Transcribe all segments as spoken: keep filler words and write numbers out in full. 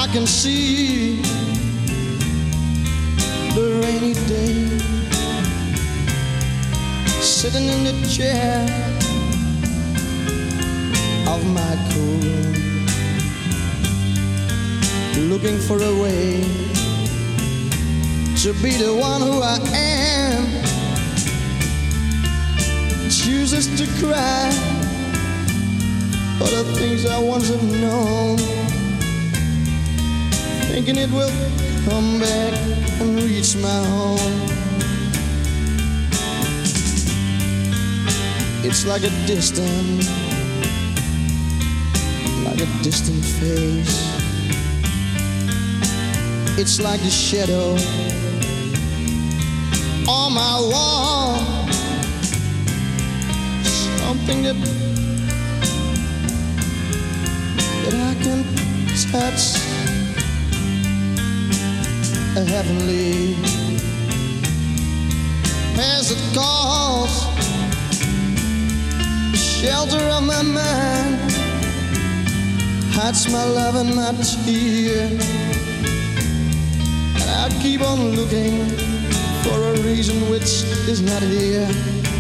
I can see the rainy day, sitting in the chair of my cool room, looking for a way to be the one who I am. Chooses to cry for the things I once have known, thinking it will come back and reach my home. It's like a distant, like a distant face. It's like the shadow on my wall, something that that I can touch, a heavenly as it calls, the shelter of my mind, hides my love and my tear, and I keep on looking for a reason which is not here.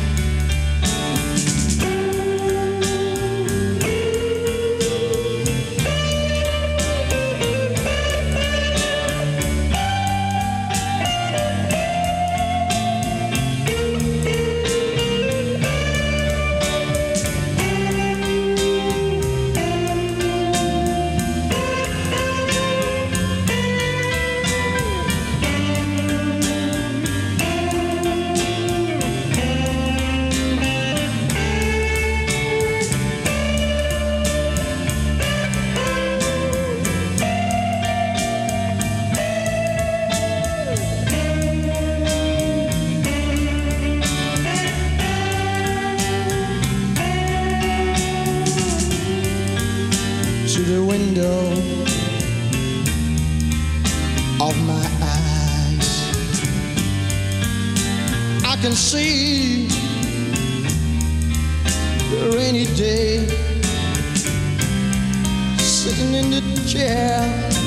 See the rainy day, sitting in the chair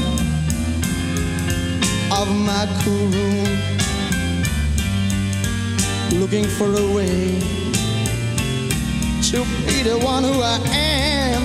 of my cool room, looking for a way to be the one who I am.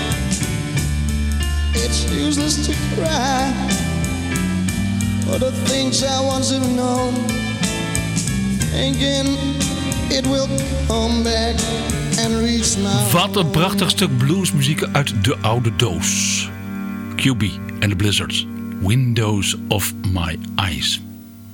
It's useless to cry for the things I once have known, thinking it will come back and reach my. Wat een prachtig stuk bluesmuziek uit de oude doos. Q B en de Blizzards. Windows of My Eyes.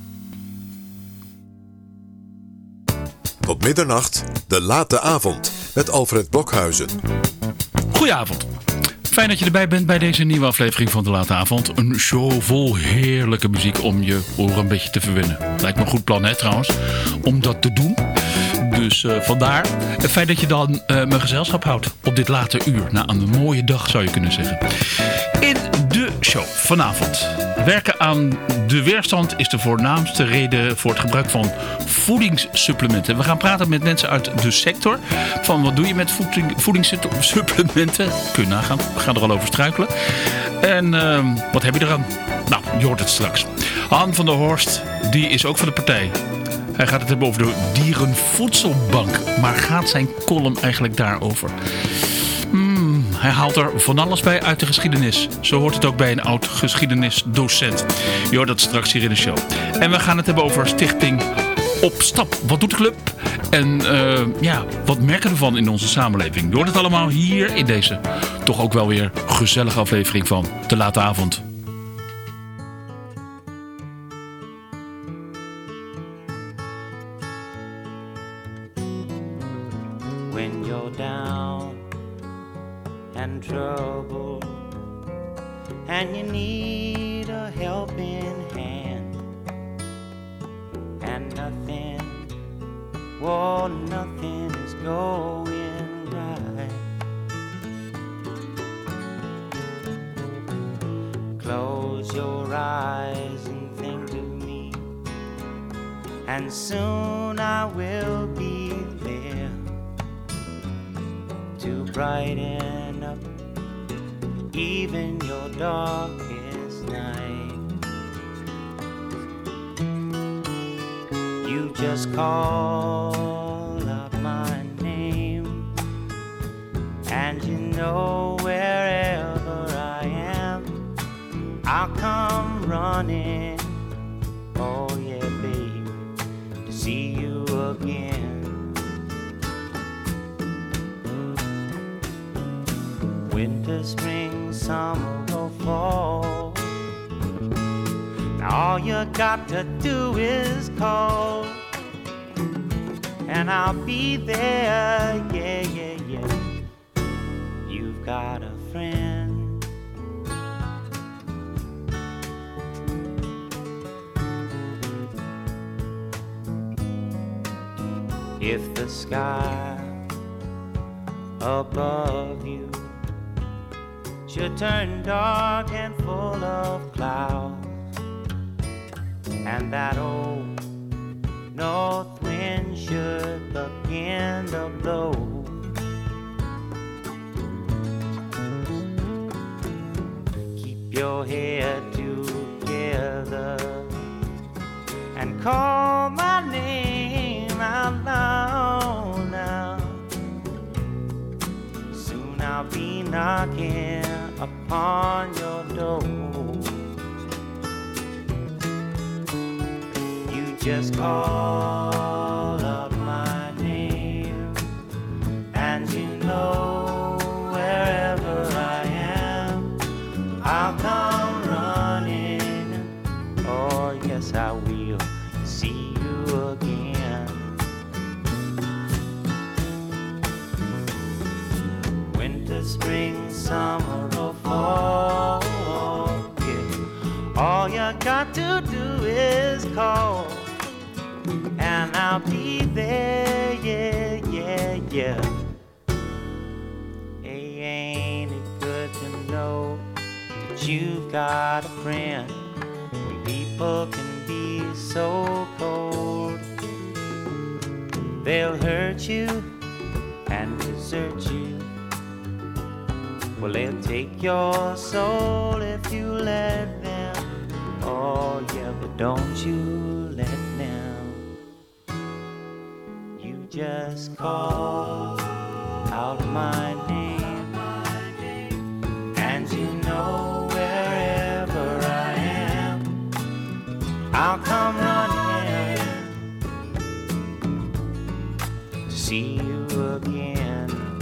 Tot middernacht, de late avond met Alfred Blokhuizen. Goedenavond. Fijn dat je erbij bent bij deze nieuwe aflevering van De Late Avond. Een show vol heerlijke muziek om je oren een beetje te verwennen. Lijkt me een goed plan, hè, trouwens, om dat te doen. Dus uh, vandaar. Fijn dat je dan uh, mijn gezelschap houdt op dit late uur. Na een mooie dag, zou je kunnen zeggen. In de show vanavond. Werken aan de weerstand is de voornaamste reden voor het gebruik van voedingssupplementen. We gaan praten met mensen uit de sector. Van wat doe je met voeding, voedingssupplementen? Kun je nagaan. We gaan er al over struikelen. En uh, wat heb je eraan? Nou, je hoort het straks. Han van der Horst, die is ook van de partij. Hij gaat het hebben over de Dierenvoedselbank. Maar gaat zijn column eigenlijk daarover? Hmm, hij haalt er van alles bij uit de geschiedenis. Zo hoort het ook bij een oud geschiedenisdocent. Je hoort dat straks hier in de show. En we gaan het hebben over Stichting Op Stap. Wat doet de club? En uh, ja, wat merken we ervan in onze samenleving? Je hoort het allemaal hier in deze toch ook wel weer gezellige aflevering van De Late Avond. When you're down and troubled and you need a helping hand and nothing, well, nothing is going right. Close your eyes and think of me, and soon I will be there to brighten up even your darkest night. You just call out my name, and you know wherever I am, I'll come running. Oh yeah, babe, to see you again. Winter, spring, summer, or fall, now all you got to do is call, and I'll be there, yeah, yeah, yeah. You've got a friend. If the sky above you should turn dark and full of clouds, and that old north wind should begin to blow, keep your head together and call my name out loud now. Soon I'll be knocking upon your door. You just call up my name, and you know wherever I am, I'll come running. Oh yes, I will see you again. Winter, spring, summer, or fall, yeah. All you got to do is call, and I'll be there, yeah, yeah, yeah. Hey, ain't it good to know that you've got a friend? When people can be so cold, they'll hurt you and desert you. Well, they'll take your soul if you let them. Oh yeah, but don't you let them. You just call out my name, and you know wherever I am, I'll come running to see you again.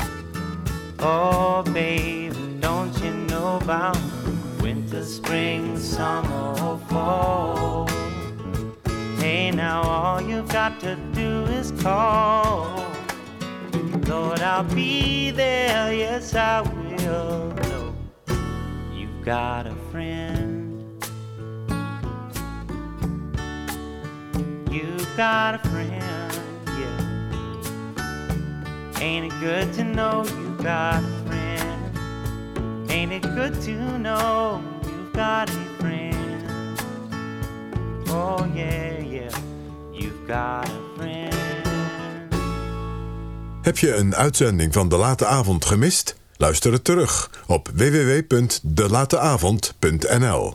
Oh babe, don't you know about winter, spring, summer, or fall? Hey, now all you've got to do is call. Lord, I'll be there, yes I will. No, you've got a friend. You've got a friend, yeah. Ain't it good to know you've got a friend? Ain't it good to know you've got a friend? Oh yeah, yeah, you've got a friend. Heb je een uitzending van De Late Avond gemist? Luister het terug op w w w punt de late avond punt n l.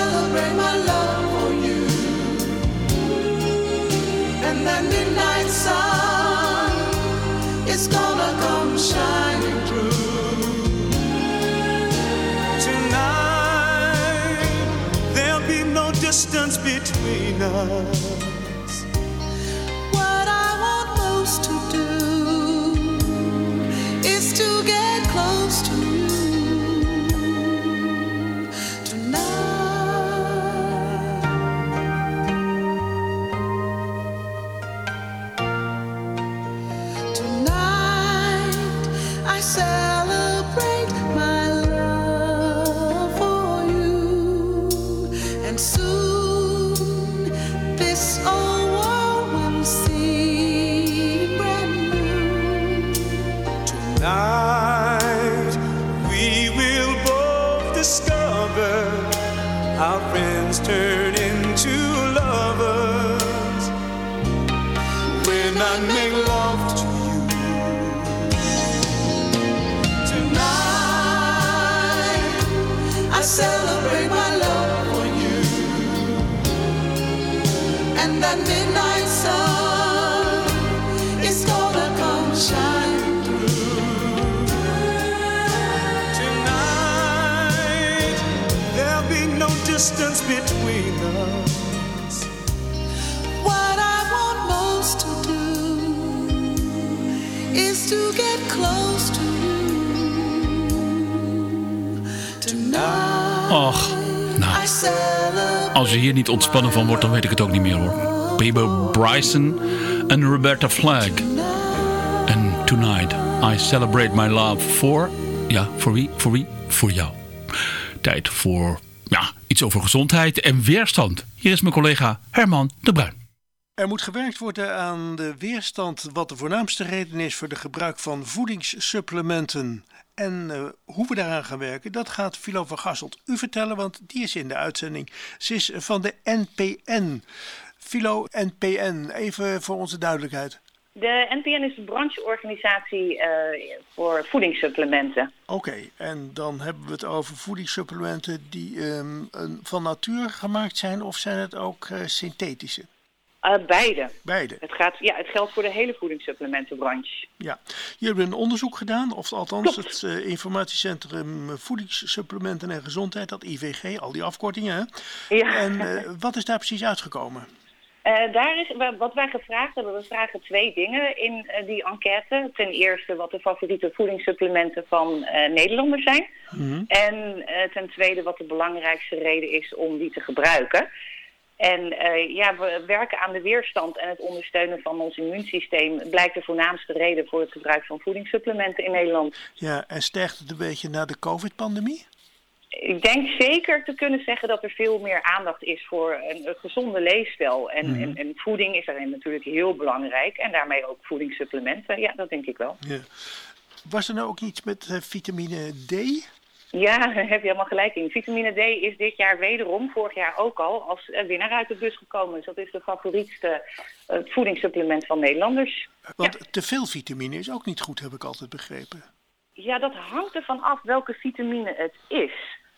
celebrate my love for you. And that midnight sun is gonna come shining through. Tonight there'll be no distance between us. What I want most to do is to get close to you. I celebrate my love for you, and soon this old world will seem brand new. Tonight we will both discover our friends turn into lovers when I make love to you. I celebrate my love for you, and that midnight sun is gonna come shining through. Tonight there'll be no distance between us. What I want most to do is to get close to you tonight. Och, nou, als je hier niet ontspannen van wordt, dan weet ik het ook niet meer hoor. Baby Bryson en Roberta Flack. En Tonight, I Celebrate My Love for... Ja, voor wie? Voor wie? Voor jou. Tijd voor, ja, iets over gezondheid en weerstand. Hier is mijn collega Herman de Bruin. Er moet gewerkt worden aan de weerstand, wat de voornaamste reden is voor de gebruik van voedingssupplementen. En uh, hoe we daaraan gaan werken, dat gaat Philo van Gasselt u vertellen, want die is in de uitzending. Ze is van de N P N. Philo, N P N, even voor onze duidelijkheid. De N P N is de brancheorganisatie uh, voor voedingssupplementen. Oké, okay, en dan hebben we het over voedingssupplementen die um, van natuur gemaakt zijn, of zijn het ook uh, synthetische? Uh, beide. Beide. Het, gaat, ja, het geldt voor de hele voedingssupplementenbranche. Ja. Jullie hebben een onderzoek gedaan, of althans Klopt. het uh, informatiecentrum Voedingssupplementen en Gezondheid, dat I V G, al die afkortingen. Hè? Ja. En uh, wat is daar precies uitgekomen? Uh, daar is, wat wij gevraagd hebben, we vragen twee dingen in uh, die enquête. Ten eerste wat de favoriete voedingssupplementen van uh, Nederlanders zijn. Mm-hmm. En uh, ten tweede wat de belangrijkste reden is om die te gebruiken. En uh, ja, we werken aan de weerstand en het ondersteunen van ons immuunsysteem blijkt de voornaamste reden voor het gebruik van voedingssupplementen in Nederland. Ja, en stijgt het een beetje na de COVID-pandemie? Ik denk zeker te kunnen zeggen dat er veel meer aandacht is voor een, een gezonde leefstijl. En, mm. en, en voeding is daarin natuurlijk heel belangrijk. En daarmee ook voedingssupplementen. Ja, dat denk ik wel. Ja. Was er nou ook iets met uh, vitamine D? Ja, daar heb je helemaal gelijk in. Vitamine D is dit jaar wederom, vorig jaar ook al, als uh, winnaar uit de bus gekomen. Dus dat is de favorietste uh, voedingssupplement van Nederlanders. Want ja. te veel vitamine is ook niet goed, heb ik altijd begrepen. Ja, dat hangt ervan af welke vitamine het is.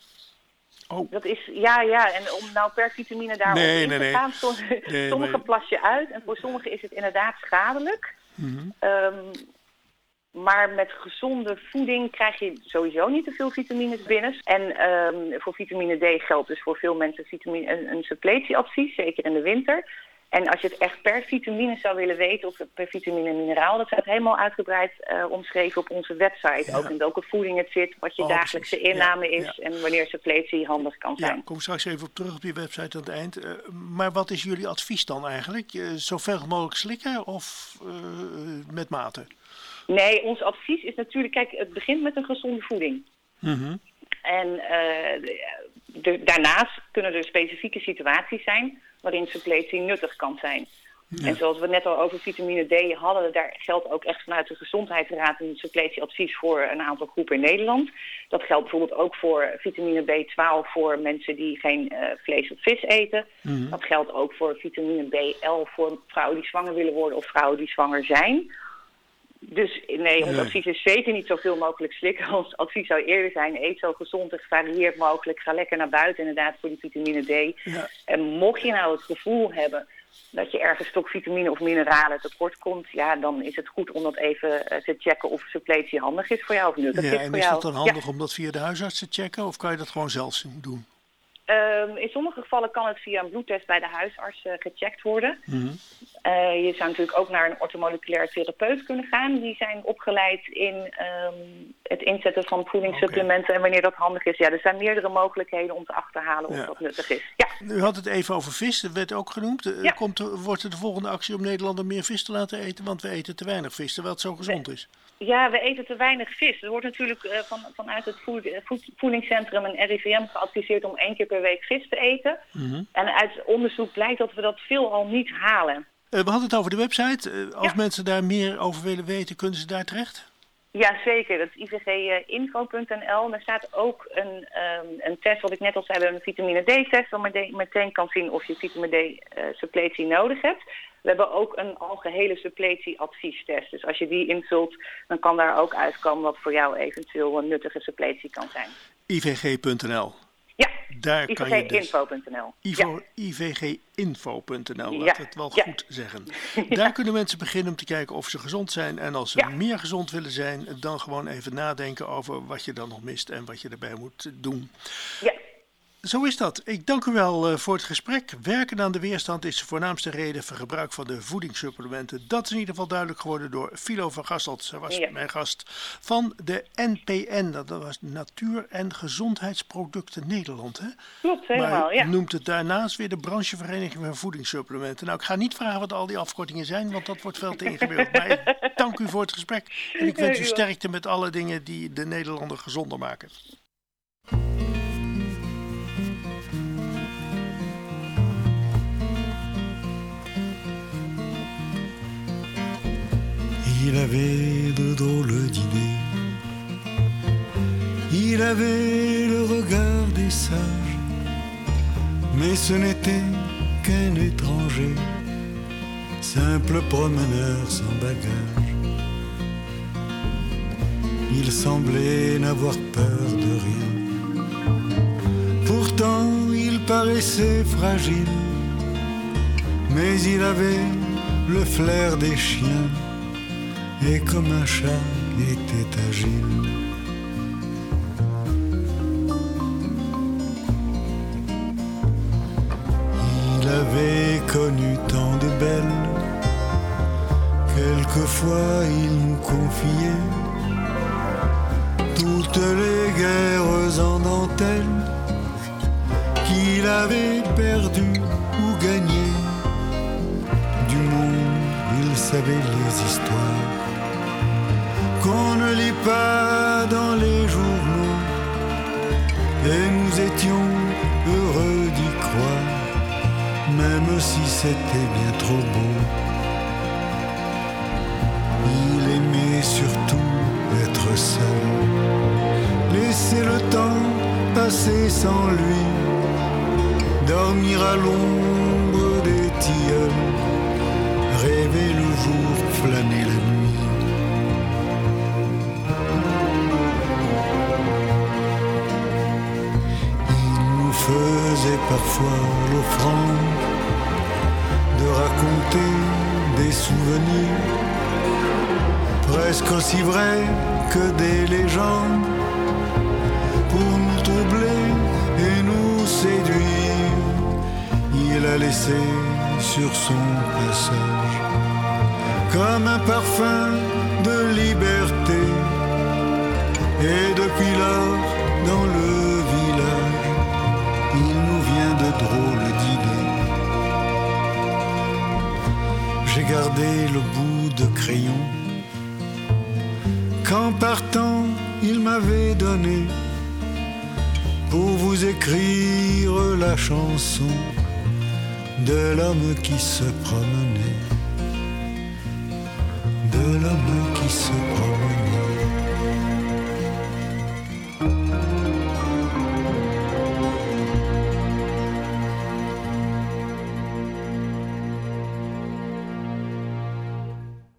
Oh. Dat is, ja, ja, en om nou per vitamine daarop nee, in nee, te nee. gaan, sommige, nee, sommige nee. plas je uit en voor sommigen is het inderdaad schadelijk. Mm-hmm. Um, maar met gezonde voeding krijg je sowieso niet te veel vitamines binnen. En um, voor vitamine D geldt dus voor veel mensen vitamine, een, een suppletieadvies, zeker in de winter. En als je het echt per vitamine zou willen weten, of per vitamine en mineraal, dat staat helemaal uitgebreid uh, omschreven op onze website. Ja. Ook in welke voeding het zit, wat je oh, dagelijkse precies. inname ja. is ja. en wanneer suppletie handig kan zijn. Ja, kom straks even op terug op je website aan het eind. Uh, maar wat is jullie advies dan eigenlijk? Uh, zoveel mogelijk slikken of uh, met mate? Nee, ons advies is natuurlijk, kijk, het begint met een gezonde voeding. Mm-hmm. En uh, de, de, daarnaast kunnen er specifieke situaties zijn waarin suppletie nuttig kan zijn. Ja. En zoals we net al over vitamine D hadden, daar geldt ook echt vanuit de Gezondheidsraad een suppletieadvies voor een aantal groepen in Nederland. Dat geldt bijvoorbeeld ook voor vitamine B twaalf voor mensen die geen uh, vlees of vis eten. Mm-hmm. Dat geldt ook voor vitamine B elf voor vrouwen die zwanger willen worden of vrouwen die zwanger zijn. Dus nee, ons Nee. advies is zeker niet zoveel mogelijk slikken. Ons advies zou eerder zijn, eet zo gezond en gevarieerd mogelijk. Ga lekker naar buiten inderdaad voor die vitamine D. Ja. En mocht je nou het gevoel hebben dat je ergens toch vitamine of mineralen tekort komt, ja, dan is het goed om dat even uh, te checken of suppletie handig is voor jou of nuttig Ja, is en voor is jou. het dan handig om dat via de huisarts te checken of kan je dat gewoon zelf doen? Um, in sommige gevallen kan het via een bloedtest bij de huisarts uh, gecheckt worden. Mm-hmm. Uh, je zou natuurlijk ook naar een orthomoleculair therapeut kunnen gaan. Die zijn opgeleid in um, het inzetten van voedingssupplementen okay. en wanneer dat handig is. Ja, er zijn meerdere mogelijkheden om te achterhalen of ja. dat nuttig is. Ja. U had het even over vis, dat werd ook genoemd. Ja. Komt er, wordt er de volgende actie om Nederlanders meer vis te laten eten? Want we eten te weinig vis, terwijl het zo gezond is. Ja, we eten te weinig vis. Er wordt natuurlijk uh, van, vanuit het voed, voed, voedingscentrum en R I V M geadviseerd om één keer per week vis te eten. Mm-hmm. En uit onderzoek blijkt dat we dat veelal niet halen. Uh, we hadden het over de website. Uh, als ja. mensen daar meer over willen weten, kunnen ze daar terecht? Ja, zeker. Dat is i v g info punt n l. Daar staat ook een, um, een test, wat ik net al zei, een vitamine D-test, waar je meteen kan zien of je vitamine D-suppletie uh, nodig hebt. We hebben ook een algehele suppletie-adviestest. Dus als je die invult, dan kan daar ook uitkomen wat voor jou eventueel een nuttige suppletie kan zijn. i v g punt n l. Ja, daar i v g info punt n l. Dus ja. i v g info punt n l, laten ja. we het wel ja. goed zeggen. Ja. Daar kunnen mensen beginnen om te kijken of ze gezond zijn. En als ze ja. meer gezond willen zijn, dan gewoon even nadenken over wat je dan nog mist en wat je erbij moet doen. Ja. Zo is dat. Ik dank u wel uh, voor het gesprek. Werken aan de weerstand is de voornaamste reden voor gebruik van de voedingssupplementen. Dat is in ieder geval duidelijk geworden door Philo van Gasselt. Zij was ja. mijn gast van de N P N. Dat was Natuur- en Gezondheidsproducten Nederland. Hè? Klopt, helemaal, maar ja. noemt het daarnaast weer de branchevereniging van voedingssupplementen. Nou, ik ga niet vragen wat al die afkortingen zijn, want dat wordt veel te ingewikkeld. Maar ik dank u voor het gesprek. En ik wens u sterkte met alle dingen die de Nederlander gezonder maken. Il avait de drôles d'idées, il avait le regard des sages, mais ce n'était qu'un étranger, simple promeneur sans bagage. Il semblait n'avoir peur de rien, pourtant il paraissait fragile, mais il avait le flair des chiens, et comme un chat était agile. Il avait connu tant de belles, quelquefois il nous confiait toutes les guerres en dentelle qu'il avait perdues ou gagnées. Du monde, il savait les histoires qu'on ne lit pas dans les journaux, et nous étions heureux d'y croire, même si c'était bien trop beau. Il aimait surtout être seul, laisser le temps passer sans lui, dormir à l'ombre des tilleuls, rêver le jour, flâner la nuit. Faisait parfois l'offrande de raconter des souvenirs presque aussi vrais que des légendes pour nous troubler et nous séduire. Il a laissé sur son passage comme un parfum de liberté, et depuis lors dans le village il nous vient de drôles d'idées. J'ai gardé le bout de crayon qu'en partant il m'avait donné pour vous écrire la chanson de l'homme qui se promenait, de l'homme qui se promenait.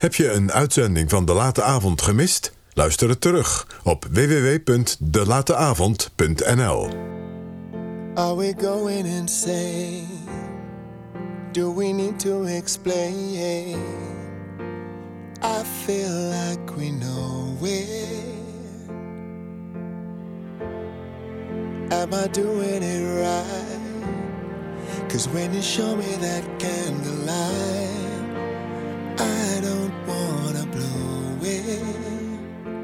Heb je een uitzending van De Late Avond gemist? Luister het terug op w w w punt de late avond punt n l. Are we going insane? Do we need to explain? I feel like we know it. Am I doing it right? 'Cause when you show me that candlelight, I don't wanna blow it.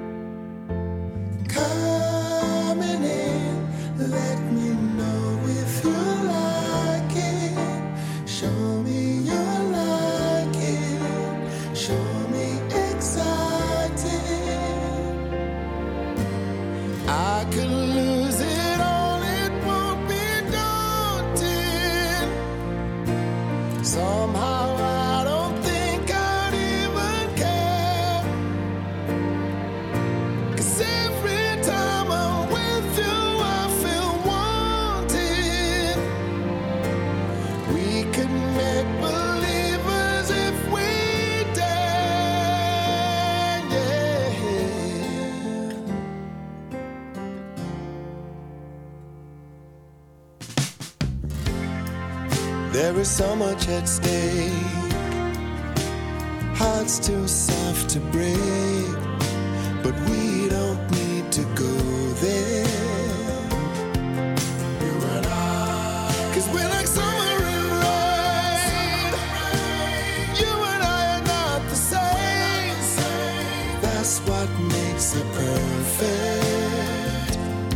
Coming in, let me know if you like it. Show me you like it. Show me excited. I could lose it all, it won't be daunting. Somehow I don't think I'd even care. 'Cause every time I'm with you I feel wanted. We could make believers if we dare, yeah. There is so much at stake. Hearts too soft to break, but we don't need to go there. You and I, 'cause we're like summer and rain. You and I are not the same. That's what makes it perfect.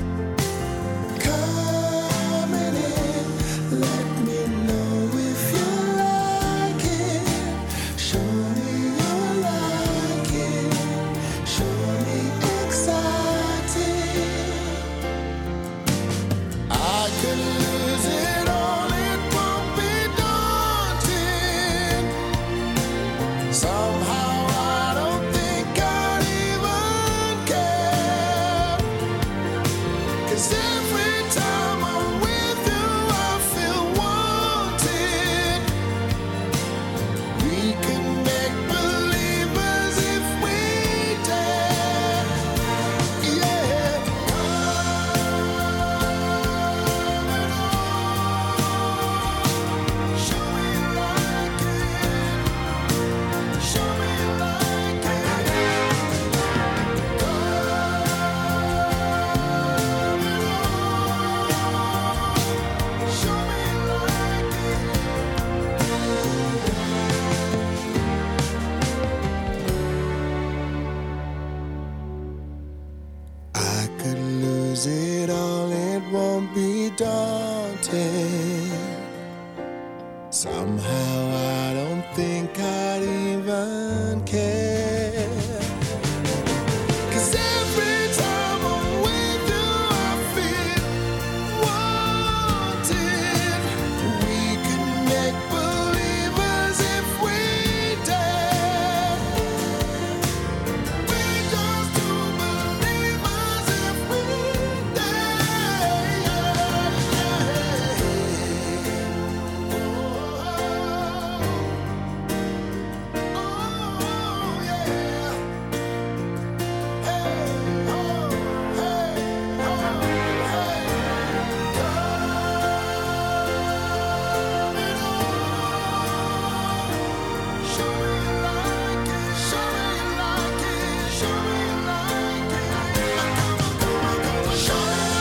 Coming in, let me know if you like it. Show me you like it. Show me excited. I could lose it all, it won't be daunting. Somehow I don't think I'd even care. 'Cause every time I'm with you I feel wanted. We can make believers if we dare, yeah. Show me you like it. Show me you like it. Show me you like it. I could lose it all, it won't be daunting. Somehow I don't think I'd even care. 'Cause every time I'm with you I feel wanted. We can make believers if we dare. We just do believers if we dare, yeah, yeah. Oh, yeah. Hey, oh, hey, oh, hey. Show me you like it. Show me you like it. Show me you like it. Show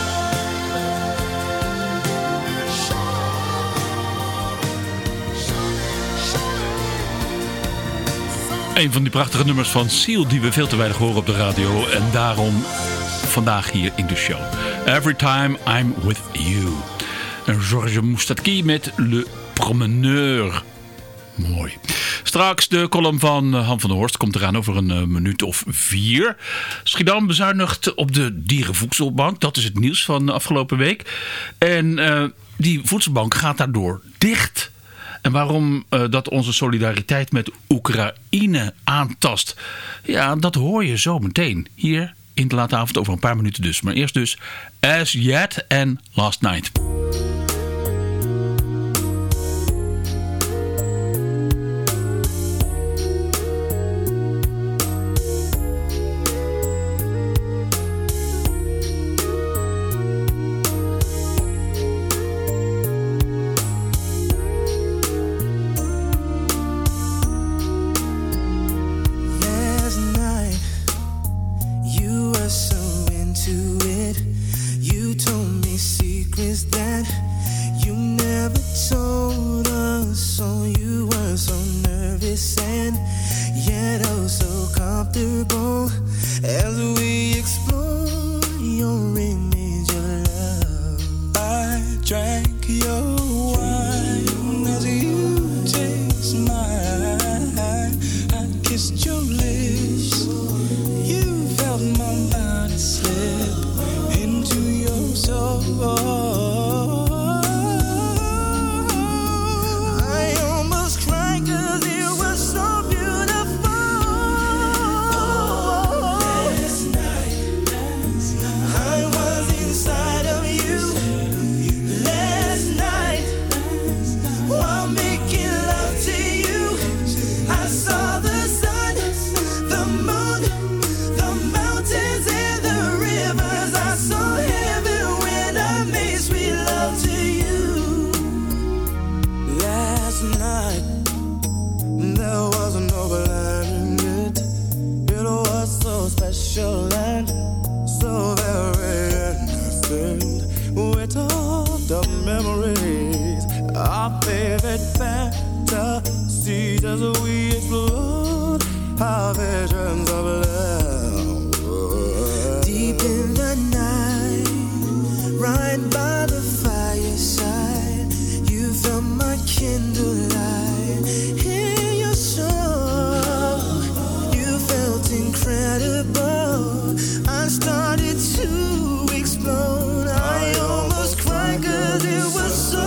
Een van die prachtige nummers van Seal die we veel te weinig horen op de radio. En daarom vandaag hier in de show. Every Time I'm With You. En Georges Moustaki met Le Promeneur. Mooi. Straks de column van Han van der Horst komt eraan over een uh, minuut of vier. Schiedam bezuinigt op de dierenvoedselbank. Dat is het nieuws van de afgelopen week. En uh, die voedselbank gaat daardoor dicht. En waarom uh, dat onze solidariteit met Oekraïne aantast. Ja, dat hoor je zo meteen. Hier in de late avond over een paar minuten dus. Maar eerst dus As Yet en Last Night. favorite fantasies as we explore our visions of love. Deep in the night, right by the fireside, you felt my candlelight in your soul. You felt incredible. I started to explode. I almost cried 'cause it was so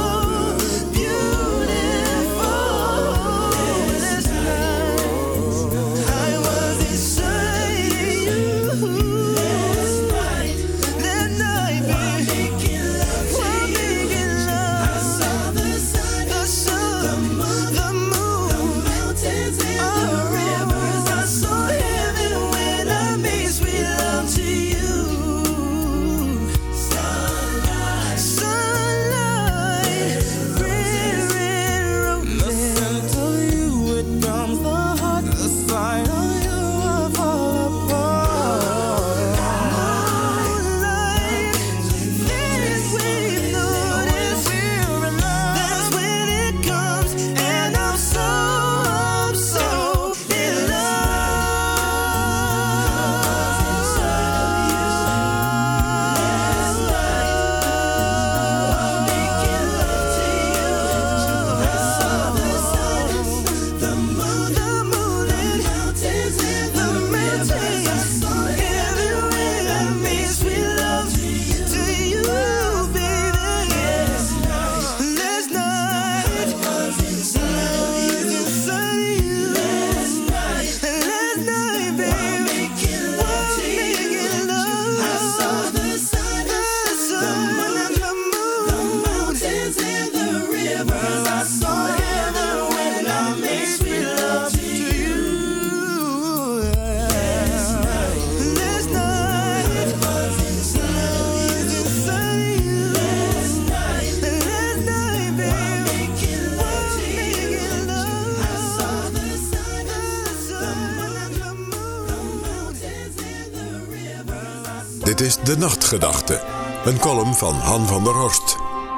Dit is De Nachtgedachte, een column van Han van der Horst.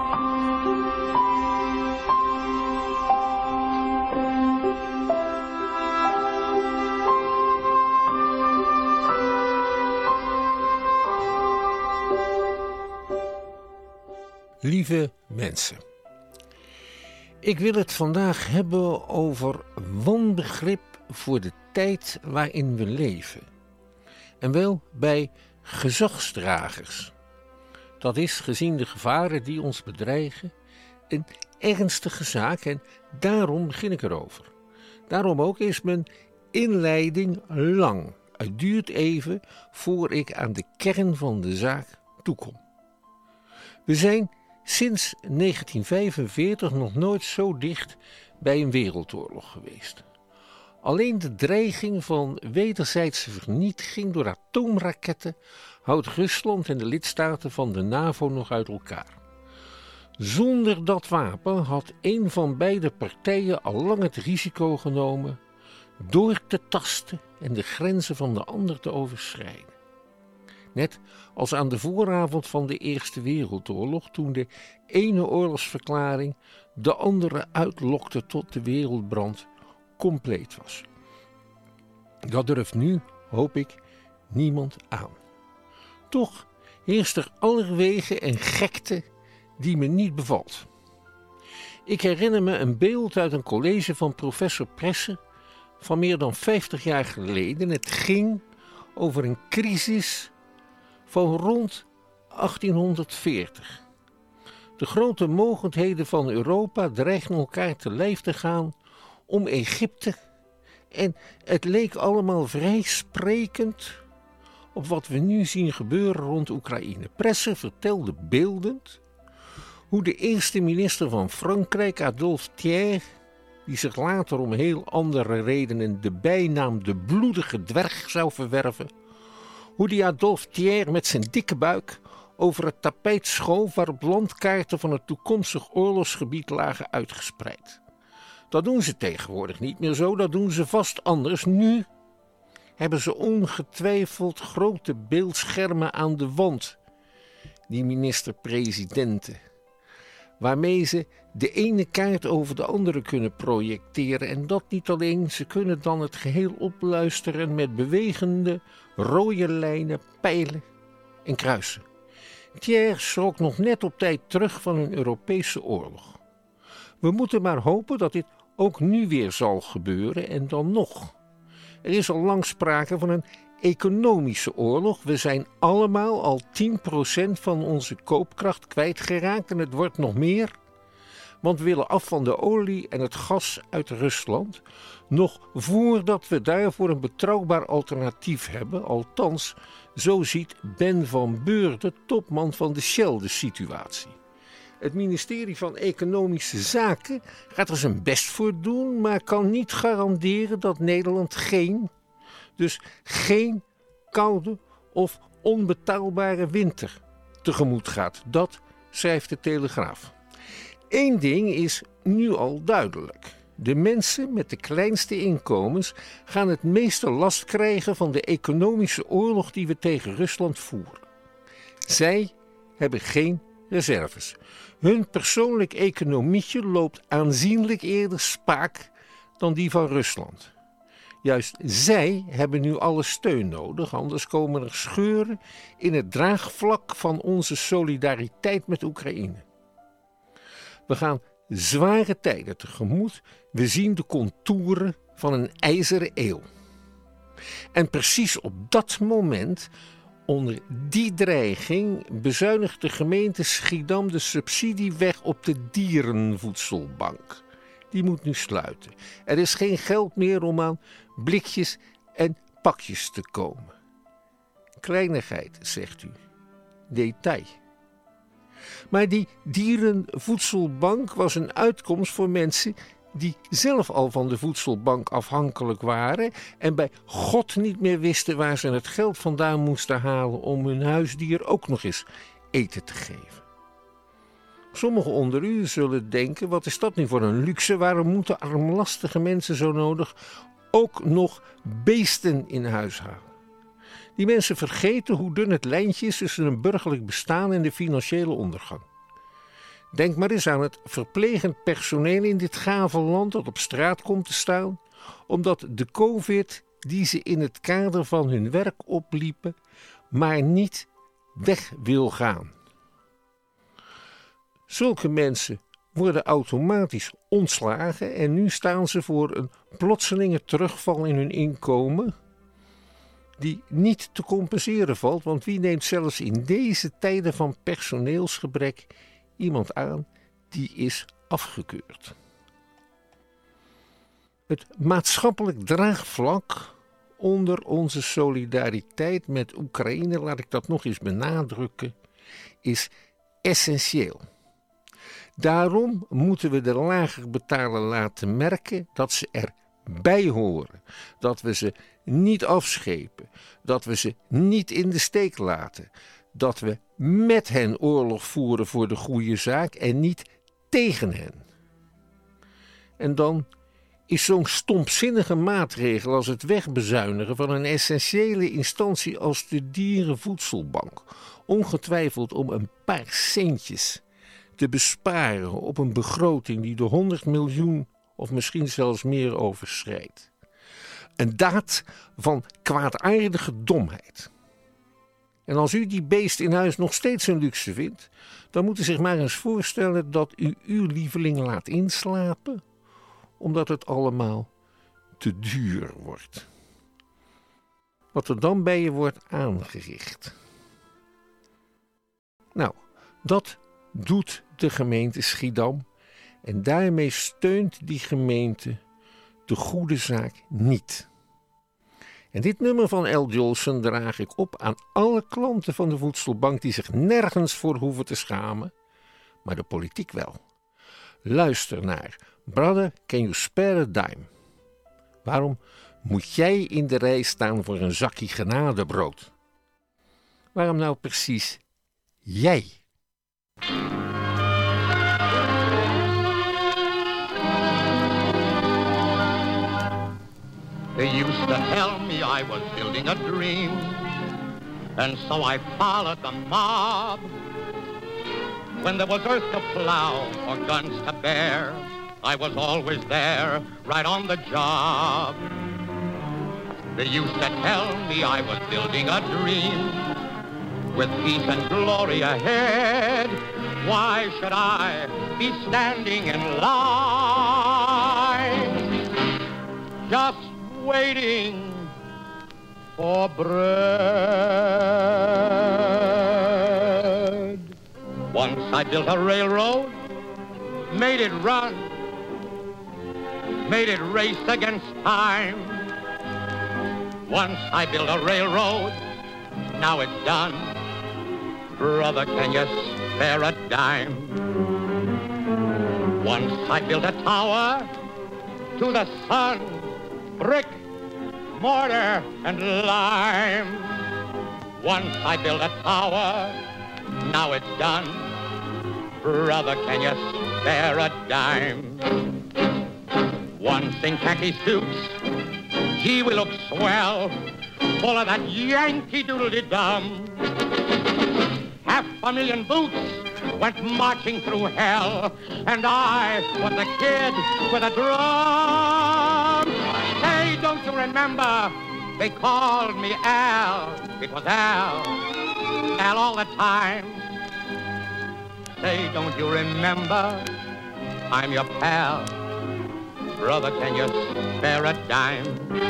Lieve mensen, ik wil het vandaag hebben over wanbegrip voor de tijd waarin we leven. En wel bij gezagsdragers. Dat is, gezien de gevaren die ons bedreigen, een ernstige zaak en daarom begin ik erover. Daarom ook is mijn inleiding lang. Het duurt even voor ik aan de kern van de zaak toekom. We zijn sinds negentien vijfenveertig nog nooit zo dicht bij een wereldoorlog geweest. Alleen de dreiging van wederzijdse vernietiging door atoomraketten houdt Rusland en de lidstaten van de NAVO nog uit elkaar. Zonder dat wapen had een van beide partijen al lang het risico genomen door te tasten en de grenzen van de ander te overschrijden. Net als aan de vooravond van de Eerste Wereldoorlog, toen de ene oorlogsverklaring de andere uitlokte tot de wereldbrand compleet was. Dat durft nu, hoop ik, niemand aan. Toch heerst er allerwege een gekte die me niet bevalt. Ik herinner me een beeld uit een college van professor Presse van meer dan vijftig jaar geleden. Het ging over een crisis van rond achttienhonderdveertig. De grote mogendheden van Europa dreigden elkaar te lijf te gaan om Egypte en het leek allemaal vrij sprekend op wat we nu zien gebeuren rond Oekraïne. Presse vertelde beeldend hoe de eerste minister van Frankrijk, Adolphe Thiers, die zich later om heel andere redenen de bijnaam de bloedige dwerg zou verwerven, hoe die Adolphe Thiers met zijn dikke buik over het tapijt schoof waarop landkaarten van het toekomstig oorlogsgebied lagen uitgespreid. Dat doen ze tegenwoordig niet meer zo, dat doen ze vast anders. Nu hebben ze ongetwijfeld grote beeldschermen aan de wand, die minister-presidenten, waarmee ze de ene kaart over de andere kunnen projecteren. En dat niet alleen, ze kunnen dan het geheel opluisteren met bewegende rode lijnen, pijlen en kruisen. Thiers schrok nog net op tijd terug van een Europese oorlog. We moeten maar hopen dat dit ook nu weer zal gebeuren en dan nog. Er is al lang sprake van een economische oorlog. We zijn allemaal al tien procent van onze koopkracht kwijtgeraakt en het wordt nog meer. Want we willen af van de olie en het gas uit Rusland, nog voordat we daarvoor een betrouwbaar alternatief hebben. Althans, zo ziet Ben van Beur, de topman van de Shell, de situatie. Het ministerie van Economische Zaken gaat er zijn best voor doen, maar kan niet garanderen dat Nederland geen, dus geen koude of onbetaalbare winter tegemoet gaat. Dat schrijft de Telegraaf. Eén ding is nu al duidelijk. De mensen met de kleinste inkomens gaan het meeste last krijgen van de economische oorlog die we tegen Rusland voeren. Zij hebben geen reserves. Hun persoonlijk economietje loopt aanzienlijk eerder spaak dan die van Rusland. Juist zij hebben nu alle steun nodig, anders komen er scheuren in het draagvlak van onze solidariteit met Oekraïne. We gaan zware tijden tegemoet. We zien de contouren van een ijzeren eeuw. En precies op dat moment, onder die dreiging, bezuinigt de gemeente Schiedam de subsidie weg op de dierenvoedselbank. Die moet nu sluiten. Er is geen geld meer om aan blikjes en pakjes te komen. Kleinigheid, zegt u. Detail. Maar die dierenvoedselbank was een uitkomst voor mensen die zelf al van de voedselbank afhankelijk waren en bij God niet meer wisten waar ze het geld vandaan moesten halen om hun huisdier ook nog eens eten te geven. Sommigen onder u zullen denken, wat is dat nu voor een luxe? Waarom moeten armlastige mensen zo nodig ook nog beesten in huis halen? Die mensen vergeten hoe dun het lijntje is tussen een burgerlijk bestaan en de financiële ondergang. Denk maar eens aan het verplegend personeel in dit gave land dat op straat komt te staan, omdat de COVID die ze in het kader van hun werk opliepen, maar niet weg wil gaan. Zulke mensen worden automatisch ontslagen en nu staan ze voor een plotselinge terugval in hun inkomen die niet te compenseren valt, want wie neemt zelfs in deze tijden van personeelsgebrek iemand aan die is afgekeurd. Het maatschappelijk draagvlak onder onze solidariteit met Oekraïne, laat ik dat nog eens benadrukken, is essentieel. Daarom moeten we de lager betaler laten merken dat ze erbij horen, dat we ze niet afschepen, dat we ze niet in de steek laten, dat we met hen oorlog voeren voor de goede zaak en niet tegen hen. En dan is zo'n stompzinnige maatregel als het wegbezuinigen van een essentiële instantie als de dierenvoedselbank ongetwijfeld om een paar centjes te besparen op een begroting die de honderd miljoen of misschien zelfs meer overschrijdt. Een daad van kwaadaardige domheid. En als u die beest in huis nog steeds een luxe vindt, dan moet u zich maar eens voorstellen dat u uw lieveling laat inslapen, omdat het allemaal te duur wordt. Wat er dan bij je wordt aangericht. Nou, dat doet de gemeente Schiedam en daarmee steunt die gemeente de goede zaak niet. En dit nummer van Al Jolson draag ik op aan alle klanten van de voedselbank die zich nergens voor hoeven te schamen, maar de politiek wel. Luister naar Brother, Can You Spare a Dime? Waarom moet jij in de rij staan voor een zakje genadebrood? Waarom nou precies jij? They used to tell me I was building a dream, and so I followed the mob. When there was earth to plow or guns to bear, I was always there, right on the job. They used to tell me I was building a dream with peace and glory ahead. Why should I be standing in line, just waiting for bread? Once I built a railroad, made it run, made it race against time. Once I built a railroad, now it's done. Brother, can you spare a dime? Once I built a tower to the sun, brick, mortar, and lime. Once I built a tower, now it's done. Brother, can you spare a dime? Once in khaki suits, gee, we look swell, full of that Yankee doodle-de-dum. Half a million boots went marching through hell, and I was a kid with a drum. Hey, don't you remember, they called me Al. It was Al, Al all the time. Say, don't you remember, I'm your pal. Brother, can you spare a dime?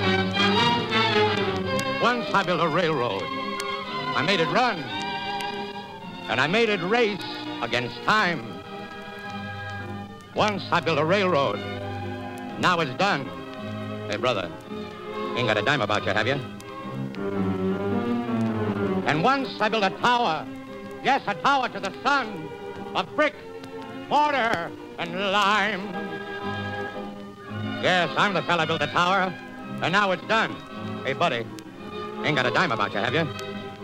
Once I built a railroad, I made it run, and I made it race against time. Once I built a railroad, now it's done. Hey, brother, you ain't got a dime about you, have you? And once I built a tower, yes, a tower to the sun, of brick, mortar, and lime. Yes, I'm the fella built the tower, and now it's done. Hey, buddy, ain't got a dime about you, have you?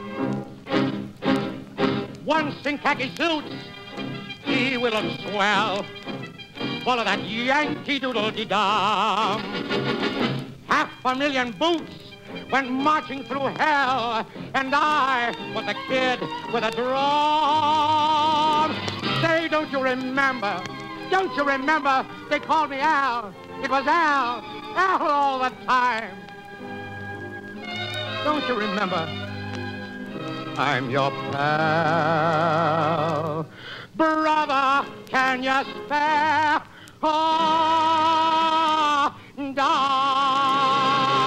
Once in khaki suits, he will look swell, full of that Yankee doodle-de-dum. Half a million boots went marching through hell, and I was a kid with a drum. Say, don't you remember, don't you remember, they called me Al. It was Al, Al all the time. Don't you remember, I'm your pal. Brother, can you spare a dime?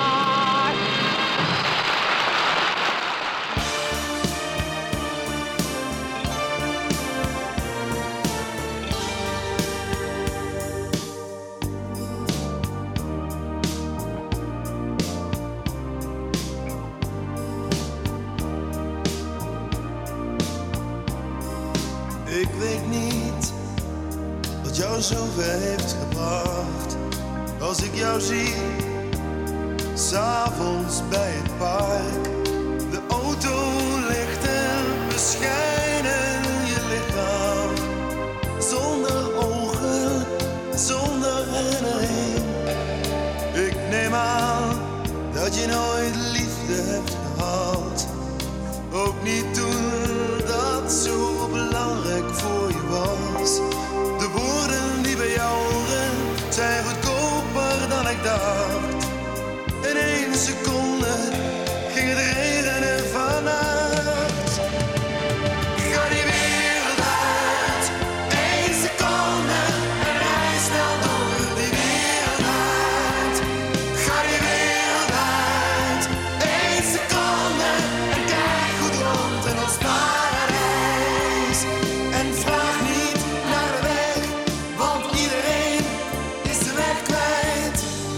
Ik weet niet wat jou zover heeft gebracht. Als ik jou zie, 's avonds bij het park. De auto ligt en beschijnen je lichaam. Zonder ogen, zonder herinnering. Ik neem aan dat je nooit liefde hebt gehad. Ook niet toen dat zo belangrijk voor je was. De woorden die bij jou horen zijn goedkoper dan ik dacht. In één seconde ging het regenen vannacht. Ga die wereld uit, één seconde en rij snel door die wereld uit. Ga die wereld uit, één seconde en kijk goed rond in ons paradijs. En vraag niet naar de weg, want iedereen is de weg kwijt.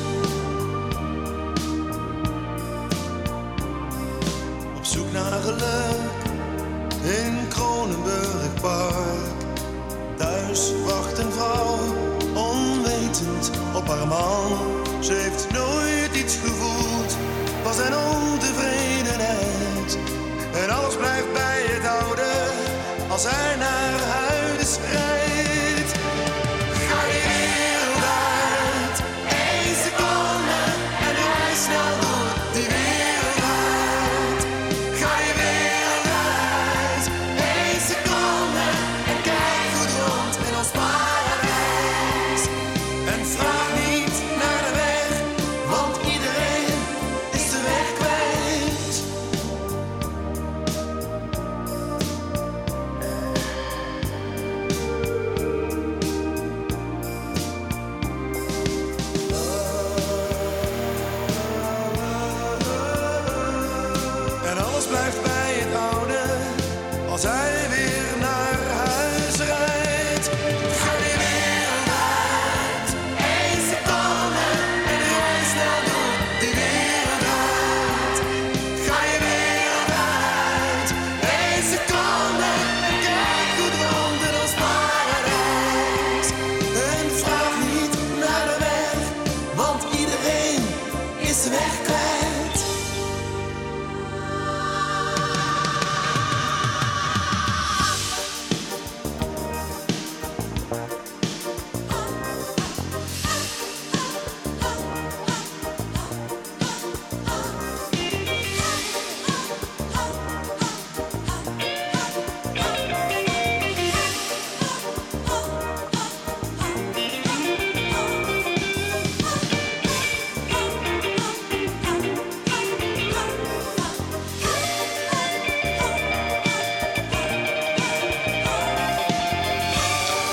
Op zoek naar geluk in Kronenburg Park. Thuis wacht een vrouw, onwetend op haar man. Ze heeft nooit iets gevoeld, was een ontevredenheid. En alles blijft bij het oude, als hij naar huis rijdt. Ga die wereld uit, één seconde en rij snel door die wereld uit. Ga die wereld uit, één seconde en kijk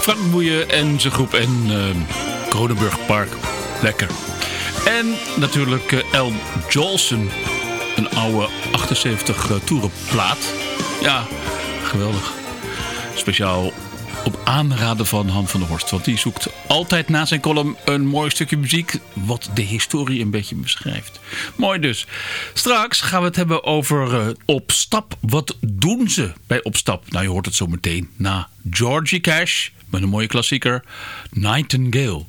Frank Boeien en zijn groep en uh, Kronenburg Park. Lekker. En natuurlijk uh, Al Jolson. Een oude achtenzeventig uh, toerenplaat. Ja, geweldig. Speciaal op aanraden van Han van der Horst. Want die zoekt altijd na zijn column een mooi stukje muziek wat de historie een beetje beschrijft. Mooi dus. Straks gaan we het hebben over uh, Op Stap. Wat doen ze bij Op Stap? Nou, je hoort het zo meteen na Georgie Cash met een mooie klassieker Nightingale.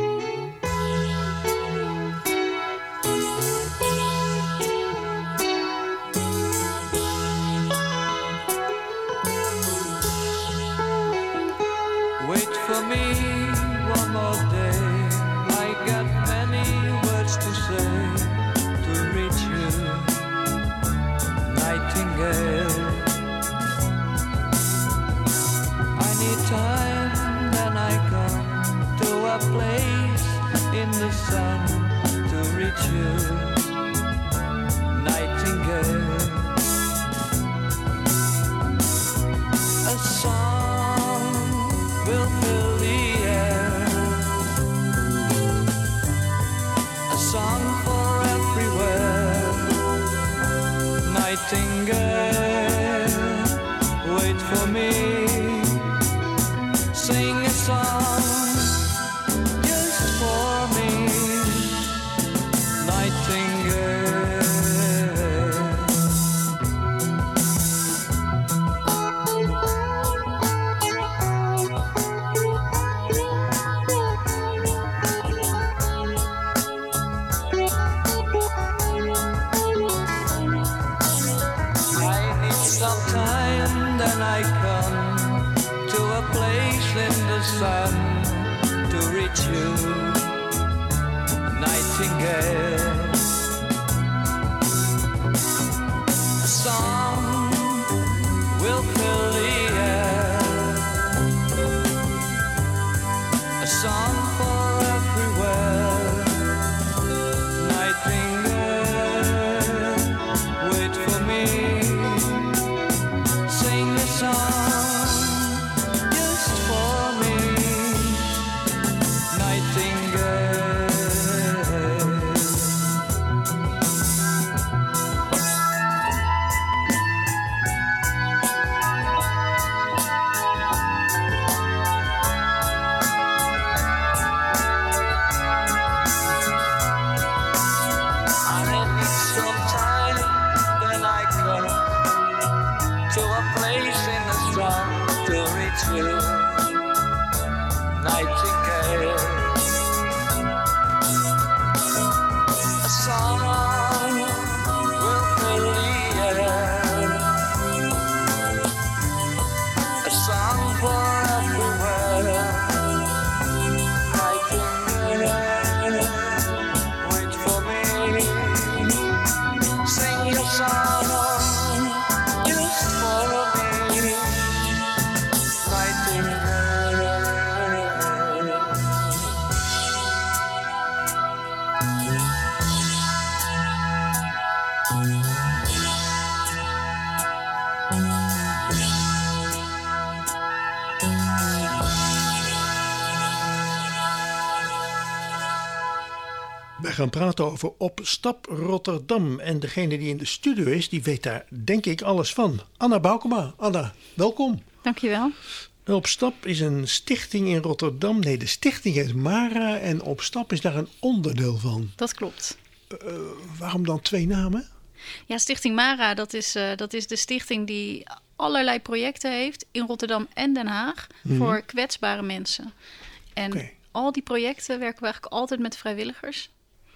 Wij gaan praten over Op Stap Rotterdam. En degene die in de studio is, die weet daar denk ik alles van. Anna Boukema. Anna, welkom. Dankjewel. Op Stap is een stichting in Rotterdam. Nee, de stichting heet Mara en Op Stap is daar een onderdeel van. Dat klopt. Uh, waarom dan twee namen? Ja, Stichting Mara, dat is, uh, dat is de stichting die allerlei projecten heeft in Rotterdam en Den Haag mm-hmm. voor kwetsbare mensen. En okay. al die projecten werken we eigenlijk altijd met vrijwilligers.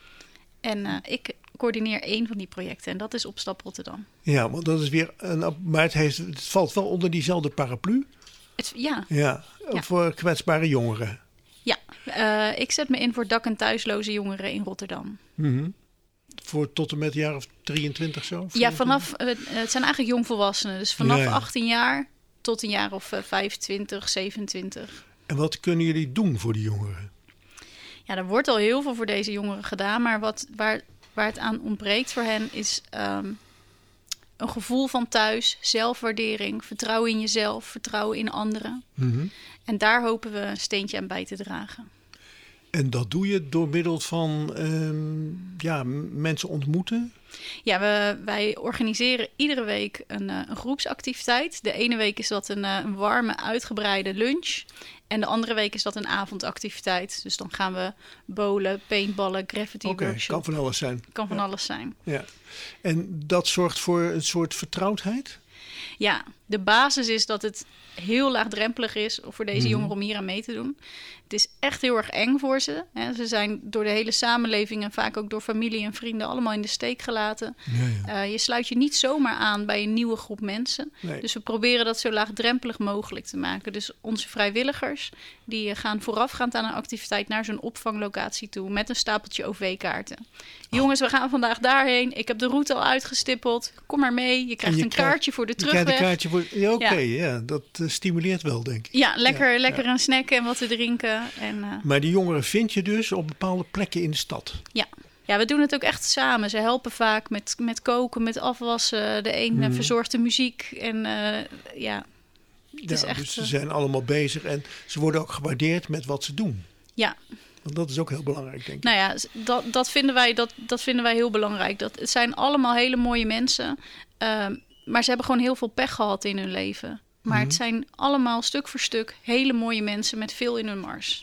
En uh, ik coördineer één van die projecten en dat is Op Stap Rotterdam. Ja, want dat is weer een. Maar het, heeft, het valt wel onder diezelfde paraplu. Het, ja. ja. Ja, voor kwetsbare jongeren. Ja, uh, ik zet me in voor dak- en thuisloze jongeren in Rotterdam. Mm-hmm. Voor tot en met jaar of drieëntwintig zo? vierentwintig? Ja, vanaf, uh, het zijn eigenlijk jongvolwassenen. Dus vanaf ja, ja. achttien jaar tot een jaar of uh, vijfentwintig, zevenentwintig. En wat kunnen jullie doen voor die jongeren? Ja, er wordt al heel veel voor deze jongeren gedaan. Maar wat, waar, waar het aan ontbreekt voor hen is um, een gevoel van thuis, zelfwaardering, vertrouwen in jezelf, vertrouwen in anderen. Mm-hmm. En daar hopen we een steentje aan bij te dragen. En dat doe je door middel van um, ja, mensen ontmoeten? Ja, we, wij organiseren iedere week een, uh, een groepsactiviteit. De ene week is dat een, uh, een warme, uitgebreide lunch. En de andere week is dat een avondactiviteit. Dus dan gaan we bowlen, paintballen, graffiti okay, workshop. Kan van alles zijn. Kan van ja. alles zijn. Ja. En dat zorgt voor een soort vertrouwdheid? Ja, de basis is dat het heel laagdrempelig is voor deze mm-hmm. jongeren om hier aan mee te doen. Het is echt heel erg eng voor ze. Hè. Ze zijn door de hele samenleving en vaak ook door familie en vrienden allemaal in de steek gelaten. Ja, ja. Uh, je sluit je niet zomaar aan bij een nieuwe groep mensen. Nee. Dus we proberen dat zo laagdrempelig mogelijk te maken. Dus onze vrijwilligers die gaan voorafgaand aan een activiteit naar zo'n opvanglocatie toe met een stapeltje O V-kaarten. Oh. Jongens, we gaan vandaag daarheen. Ik heb de route al uitgestippeld. Kom maar mee. Je krijgt je een krijgt, kaartje voor de terugweg. Je krijgt een kaartje voor. Ja, oké. Okay, ja. ja, dat uh, stimuleert wel, denk ik. Ja, lekker, ja, lekker ja. een snack en wat te drinken. En, uh... Maar die jongeren vind je dus op bepaalde plekken in de stad? Ja. Ja, we doen het ook echt samen. Ze helpen vaak met, met koken, met afwassen. De een hmm. verzorgt de muziek. En uh, ja, het ja, is echt... Dus ze zijn allemaal bezig en ze worden ook gewaardeerd met wat ze doen. Ja. Want dat is ook heel belangrijk, denk ik. Nou ja, dat, dat, vinden, wij, dat, dat vinden wij heel belangrijk. Dat, het zijn allemaal hele mooie mensen. Uh, maar ze hebben gewoon heel veel pech gehad in hun leven. Maar hmm. het zijn allemaal stuk voor stuk hele mooie mensen met veel in hun mars.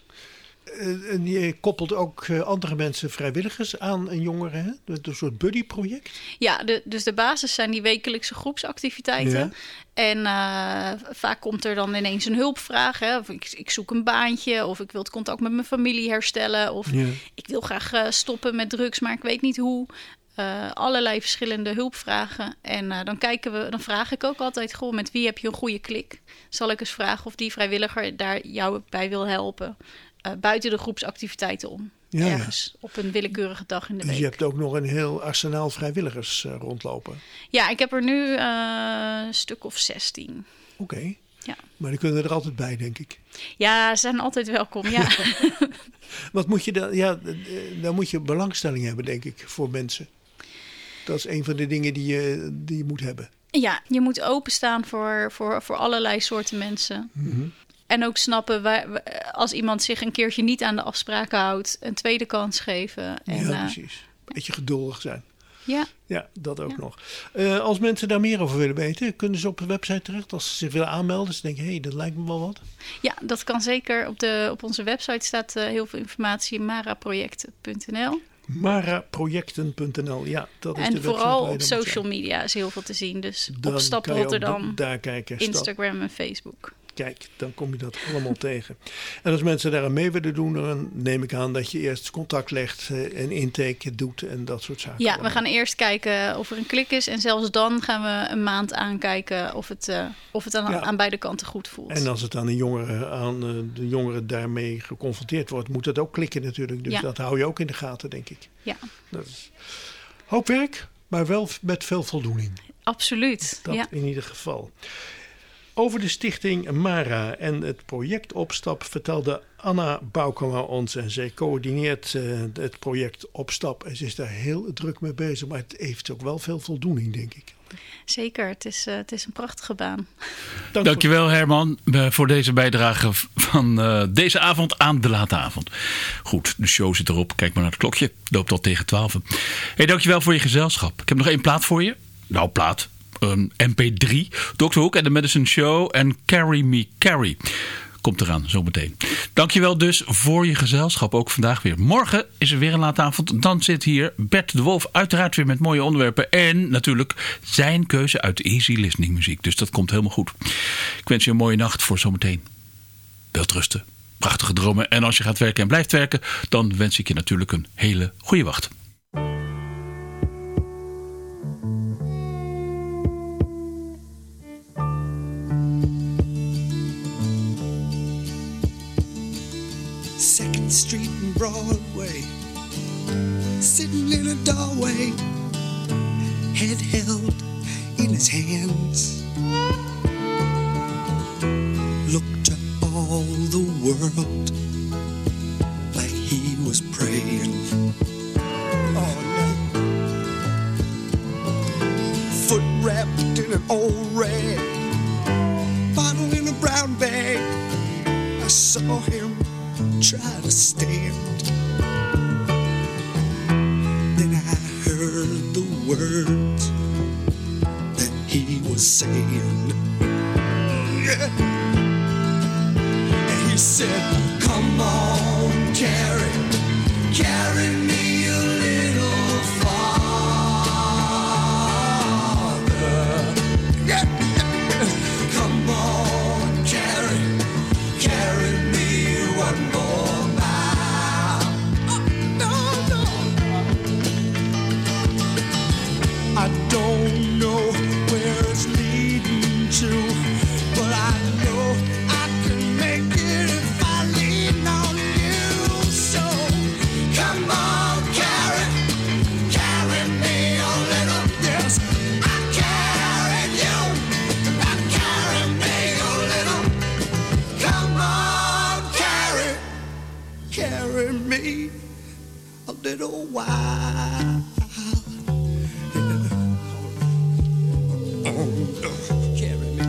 Uh, en je koppelt ook uh, andere mensen, vrijwilligers aan een jongere, hè? Een soort buddyproject? Ja, de, dus de basis zijn die wekelijkse groepsactiviteiten. Ja. En uh, vaak komt er dan ineens een hulpvraag. Hè? Of ik, ik zoek een baantje, of ik wil het contact met mijn familie herstellen. Of ja. ik wil graag uh, stoppen met drugs, maar ik weet niet hoe. Uh, allerlei verschillende hulpvragen. En uh, dan kijken we, dan vraag ik ook altijd: goh, met wie heb je een goede klik? Zal ik eens vragen of die vrijwilliger daar jou bij wil helpen? Uh, buiten de groepsactiviteiten om. Ja, ergens ja. op een willekeurige dag in de dus week. Je hebt ook nog een heel arsenaal vrijwilligers uh, rondlopen. Ja, ik heb er nu uh, een stuk of zestien. Oké. Okay. Ja. Maar die kunnen er altijd bij, denk ik. Ja, ze zijn altijd welkom, ja. Wat moet je dan? Ja, dan moet je belangstelling hebben, denk ik, voor mensen. Dat is een van de dingen die je, die je moet hebben. Ja, je moet openstaan voor, voor, voor allerlei soorten mensen. Mm-hmm. En ook snappen, waar, als iemand zich een keertje niet aan de afspraken houdt, een tweede kans geven. En, ja, precies. Beetje geduldig zijn. Ja. Ja, dat ook ja. nog. Uh, als mensen daar meer over willen weten, kunnen ze op de website terecht? Als ze zich willen aanmelden, ze denken, hé, hey, dat lijkt me wel wat. Ja, dat kan zeker. Op, de, op onze website staat uh, heel veel informatie, maraprojecten punt n l. maraprojecten punt n l, ja, dat is en de website. En vooral op social media is heel veel te zien. Dus dan op Stap Rotterdam, daar kijken, Instagram stap. en Facebook. Kijk, dan kom je dat allemaal tegen. En als mensen daar aan mee willen doen, dan neem ik aan dat je eerst contact legt en intake doet en dat soort zaken. Ja, we gaan eerst kijken of er een klik is. En zelfs dan gaan we een maand aankijken of het, uh, of het aan, ja. aan beide kanten goed voelt. En als het aan de jongeren, aan de jongeren daarmee geconfronteerd wordt, moet dat ook klikken natuurlijk. Dus ja. dat hou je ook in de gaten, denk ik. Ja. Dat is hoop werk, maar wel met veel voldoening. Absoluut. Dat ja. in ieder geval. Over de stichting Mara en het project Opstap vertelde Anna Boukema ons. En zij coördineert uh, het project Opstap. En ze is daar heel druk mee bezig. Maar het heeft ook wel veel voldoening, denk ik. Zeker, het is, uh, het is een prachtige baan. Dank Dankjewel Herman voor deze bijdrage van uh, deze avond aan de late avond. Goed, de show zit erop. Kijk maar naar het klokje. Loopt al tegen twaalf. Hey, dankjewel voor je gezelschap. Ik heb nog één plaat voor je. Nou, plaat. Een M P drie. doctor Hoek en The Medicine Show en Carry Me Carry. Komt eraan, zometeen. Dankjewel dus voor je gezelschap. Ook vandaag weer. Morgen is er weer een late avond. Dan zit hier Bert de Wolf. Uiteraard weer met mooie onderwerpen. En natuurlijk zijn keuze uit Easy Listening muziek. Dus dat komt helemaal goed. Ik wens je een mooie nacht voor zometeen. Welterusten. Prachtige dromen. En als je gaat werken en blijft werken, dan wens ik je natuurlijk een hele goede wacht. Second Street and Broadway, sitting in a doorway, head held in his hands, looked to all the world like he was praying. Oh no. Foot wrapped saw him try to stand. Then I heard the words that he was saying. Yeah. And he said, come on, carry, carry me a little farther. Yeah. Come on, carry, carry me one more mile. Oh, no, no. I don't know where it's leading to, but I know I can make it if I lean on you. So come on, carry, carry me a little. Yes, I carried you, and I carry me a little. Come on, carry, carry me a little while. Carry me.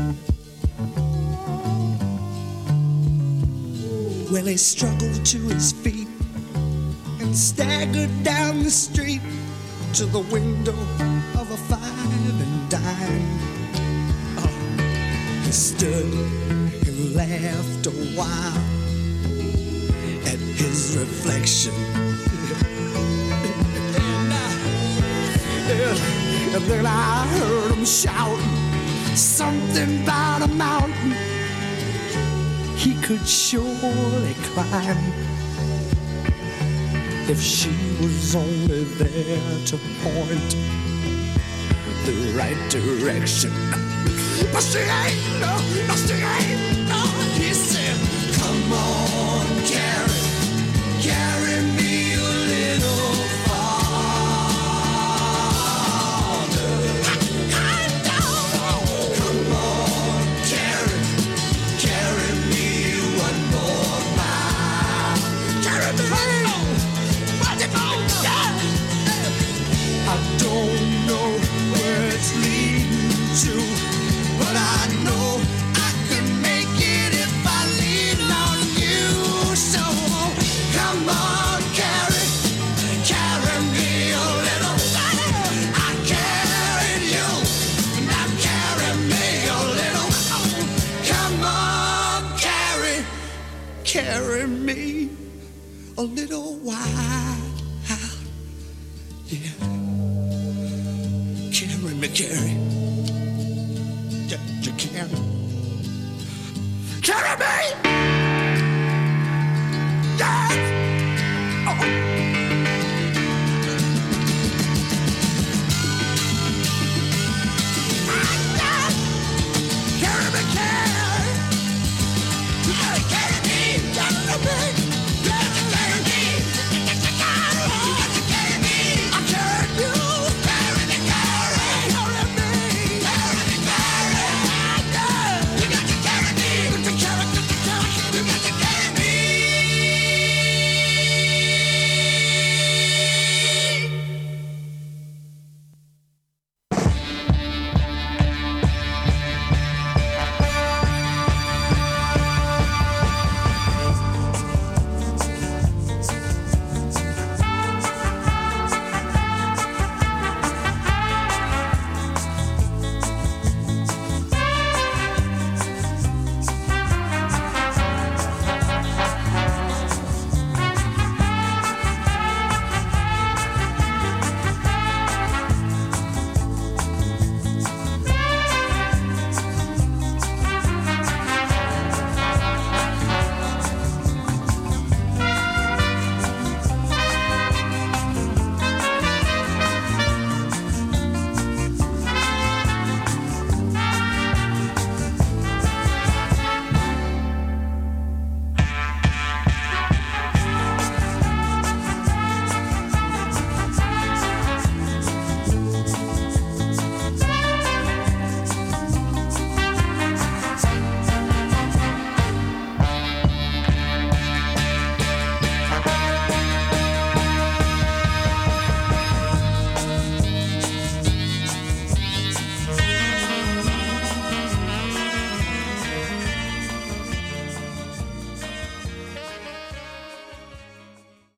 Well, he struggled to his feet and staggered down the street to the window of a five and dime. Oh, he stood and laughed a while at his reflection. And, I, and then I heard him shouting something about a mountain he could surely climb if she was only there to point the right direction. But she ain't, no, no, she ain't, no. He said, come on, carry, carry me a little farther. I know. Come on, carry, carry me one more mile. Carry me. I don't know where it's leading to, but I know I can make it if I lean on you. So come on, carry, carry me a little. I carried you, now carry me a little. Come on, carry, carry me a little while. Yeah. Carry me, carry.